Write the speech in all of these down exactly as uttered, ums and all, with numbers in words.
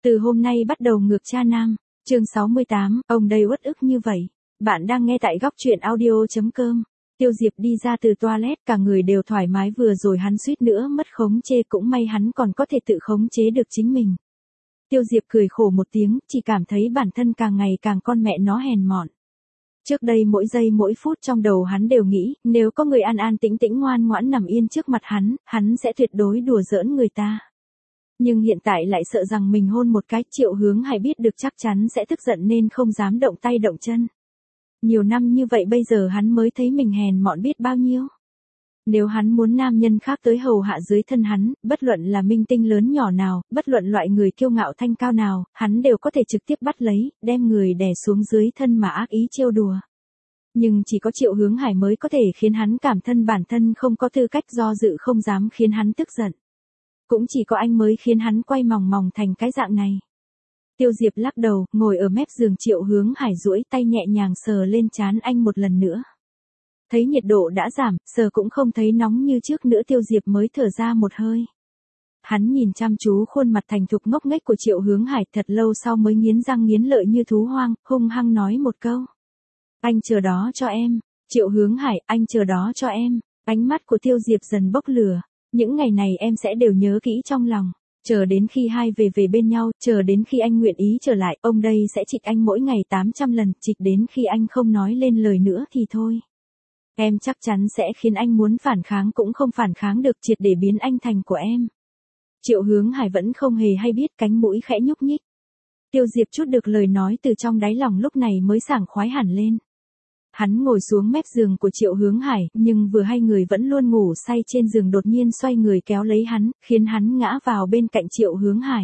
Từ hôm nay bắt đầu ngược cha nam. Chương sáu mươi tám, ông đây uất ức như vậy. Bạn đang nghe tại góc truyện audio chấm com. Tiêu Diệp đi ra từ toilet, cả người đều thoải mái, vừa rồi hắn suýt nữa mất khống chế, cũng may hắn còn có thể tự khống chế được chính mình. Tiêu Diệp cười khổ một tiếng, chỉ cảm thấy bản thân càng ngày càng con mẹ nó hèn mọn. Trước đây mỗi giây mỗi phút trong đầu hắn đều nghĩ, nếu có người an an tĩnh tĩnh ngoan ngoãn nằm yên trước mặt hắn, hắn sẽ tuyệt đối đùa giỡn người ta. Nhưng hiện tại lại sợ rằng mình hôn một cái, Triệu Hướng Hải biết được chắc chắn sẽ tức giận nên không dám động tay động chân. Nhiều năm như vậy bây giờ hắn mới thấy mình hèn mọn biết bao nhiêu. Nếu hắn muốn nam nhân khác tới hầu hạ dưới thân hắn, bất luận là minh tinh lớn nhỏ nào, bất luận loại người kiêu ngạo thanh cao nào, hắn đều có thể trực tiếp bắt lấy, đem người đè xuống dưới thân mà ác ý trêu đùa. Nhưng chỉ có Triệu Hướng Hải mới có thể khiến hắn cảm thân bản thân không có tư cách, do dự không dám khiến hắn tức giận. Cũng chỉ có anh mới khiến hắn quay mòng mòng thành cái dạng này. Tiêu Diệp lắc đầu, ngồi ở mép giường, Triệu Hướng Hải duỗi tay nhẹ nhàng sờ lên trán anh một lần nữa. Thấy nhiệt độ đã giảm, sờ cũng không thấy nóng như trước nữa, Tiêu Diệp mới thở ra một hơi. Hắn nhìn chăm chú khuôn mặt thành thục ngốc nghếch của Triệu Hướng Hải, thật lâu sau mới nghiến răng nghiến lợi như thú hoang, hung hăng nói một câu. Anh chờ đó cho em. Triệu Hướng Hải, anh chờ đó cho em. Ánh mắt của Tiêu Diệp dần bốc lửa. Những ngày này em sẽ đều nhớ kỹ trong lòng. Chờ đến khi hai về về bên nhau, chờ đến khi anh nguyện ý trở lại, ông đây sẽ trịch anh mỗi ngày tám trăm lần, trịch đến khi anh không nói lên lời nữa thì thôi. Em chắc chắn sẽ khiến anh muốn phản kháng cũng không phản kháng được, triệt để biến anh thành của em. Triệu Hướng Hải vẫn không hề hay biết, cánh mũi khẽ nhúc nhích. Tiêu Diệp chút được lời nói từ trong đáy lòng lúc này mới sảng khoái hẳn lên. Hắn ngồi xuống mép giường của Triệu Hướng Hải, nhưng vừa hay người vẫn luôn ngủ say trên giường đột nhiên xoay người kéo lấy hắn, khiến hắn ngã vào bên cạnh Triệu Hướng Hải.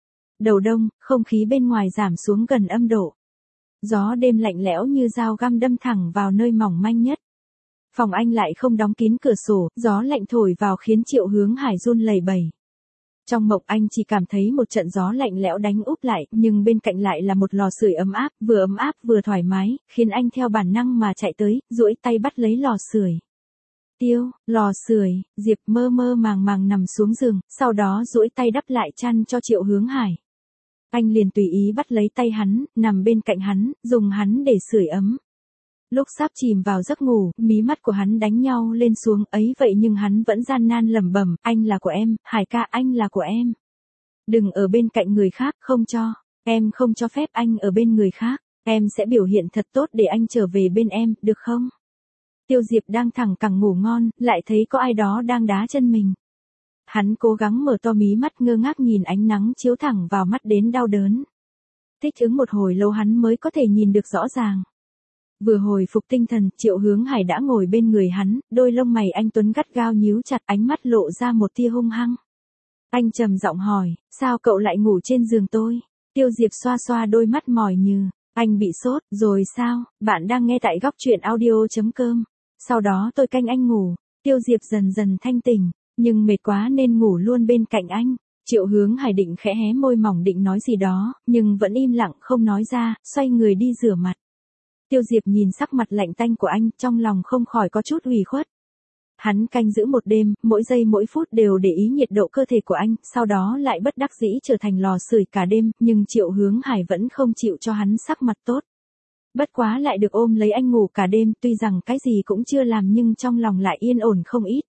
Đầu đông, không khí bên ngoài giảm xuống gần âm độ. Gió đêm lạnh lẽo như dao găm đâm thẳng vào nơi mỏng manh nhất. Phòng anh lại không đóng kín cửa sổ, gió lạnh thổi vào khiến Triệu Hướng Hải run lẩy bẩy. Trong mộng anh chỉ cảm thấy một trận gió lạnh lẽo đánh úp lại, nhưng bên cạnh lại là một lò sưởi ấm áp, vừa ấm áp vừa thoải mái, khiến anh theo bản năng mà chạy tới, duỗi tay bắt lấy lò sưởi. Tiêu, lò sưởi, Diệp mơ mơ màng màng nằm xuống giường, sau đó duỗi tay đắp lại chăn cho Triệu Hướng Hải. Anh liền tùy ý bắt lấy tay hắn, nằm bên cạnh hắn, dùng hắn để sưởi ấm. Lúc sắp chìm vào giấc ngủ, mí mắt của hắn đánh nhau lên xuống, ấy vậy nhưng hắn vẫn gian nan lẩm bẩm, anh là của em, Hải ca, anh là của em. Đừng ở bên cạnh người khác, không cho, em không cho phép anh ở bên người khác, em sẽ biểu hiện thật tốt để anh trở về bên em, được không? Tiêu Diệp đang thẳng cẳng ngủ ngon, lại thấy có ai đó đang đá chân mình. Hắn cố gắng mở to mí mắt, ngơ ngác nhìn ánh nắng chiếu thẳng vào mắt đến đau đớn. Thích ứng một hồi lâu hắn mới có thể nhìn được rõ ràng. Vừa hồi phục tinh thần, Triệu Hướng Hải đã ngồi bên người hắn, đôi lông mày anh tuấn gắt gao nhíu chặt, ánh mắt lộ ra một tia hung hăng. Anh trầm giọng hỏi, sao cậu lại ngủ trên giường tôi? Tiêu Diệp xoa xoa đôi mắt mỏi như, anh bị sốt, rồi sao? Bạn đang nghe tại góc truyện audio chấm com. Sau đó tôi canh anh ngủ. Tiêu Diệp dần dần thanh tỉnh, nhưng mệt quá nên ngủ luôn bên cạnh anh. Triệu Hướng Hải định khẽ hé môi mỏng định nói gì đó, nhưng vẫn im lặng không nói ra, xoay người đi rửa mặt. Tiêu Diệp nhìn sắc mặt lạnh tanh của anh, trong lòng không khỏi có chút ủy khuất. Hắn canh giữ một đêm, mỗi giây mỗi phút đều để ý nhiệt độ cơ thể của anh, sau đó lại bất đắc dĩ trở thành lò sưởi cả đêm, nhưng Triệu Hướng Hải vẫn không chịu cho hắn sắc mặt tốt. Bất quá lại được ôm lấy anh ngủ cả đêm, tuy rằng cái gì cũng chưa làm nhưng trong lòng lại yên ổn không ít.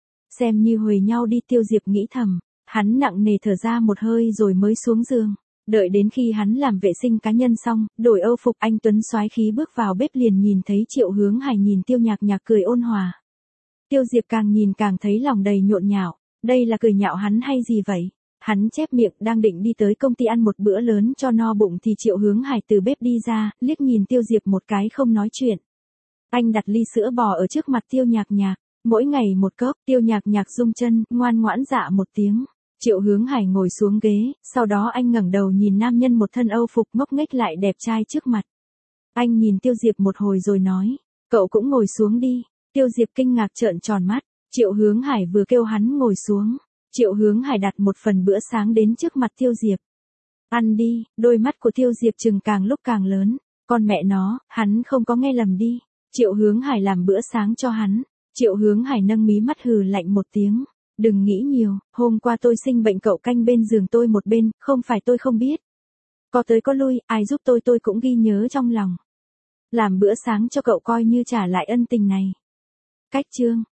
Xem như huề nhau đi, Tiêu Diệp nghĩ thầm, hắn nặng nề thở ra một hơi rồi mới xuống giường. Đợi đến khi hắn làm vệ sinh cá nhân xong, đổi âu phục, anh tuấn soái khí bước vào bếp liền nhìn thấy Triệu Hướng Hải nhìn Tiêu Nhạc Nhạc cười ôn hòa. Tiêu Diệp càng nhìn càng thấy lòng đầy nhộn nhạo, đây là cười nhạo hắn hay gì vậy? Hắn chép miệng, đang định đi tới công ty ăn một bữa lớn cho no bụng thì Triệu Hướng Hải từ bếp đi ra, liếc nhìn Tiêu Diệp một cái không nói chuyện. Anh đặt ly sữa bò ở trước mặt Tiêu Nhạc Nhạc, mỗi ngày một cốc, Tiêu Nhạc Nhạc rung chân, ngoan ngoãn dạ một tiếng. Triệu Hướng Hải ngồi xuống ghế, sau đó anh ngẩng đầu nhìn nam nhân một thân âu phục ngốc nghếch lại đẹp trai trước mặt. Anh nhìn Tiêu Diệp một hồi rồi nói, cậu cũng ngồi xuống đi. Tiêu Diệp kinh ngạc trợn tròn mắt, Triệu Hướng Hải vừa kêu hắn ngồi xuống. Triệu Hướng Hải đặt một phần bữa sáng đến trước mặt Tiêu Diệp. Ăn đi, đôi mắt của Tiêu Diệp trừng càng lúc càng lớn, con mẹ nó, hắn không có nghe lầm đi. Triệu Hướng Hải làm bữa sáng cho hắn. Triệu Hướng Hải nâng mí mắt hừ lạnh một tiếng. Đừng nghĩ nhiều, hôm qua tôi sinh bệnh cậu canh bên giường tôi một bên, không phải tôi không biết. Có tới có lui, ai giúp tôi tôi cũng ghi nhớ trong lòng. Làm bữa sáng cho cậu coi như trả lại ân tình này. Cách chương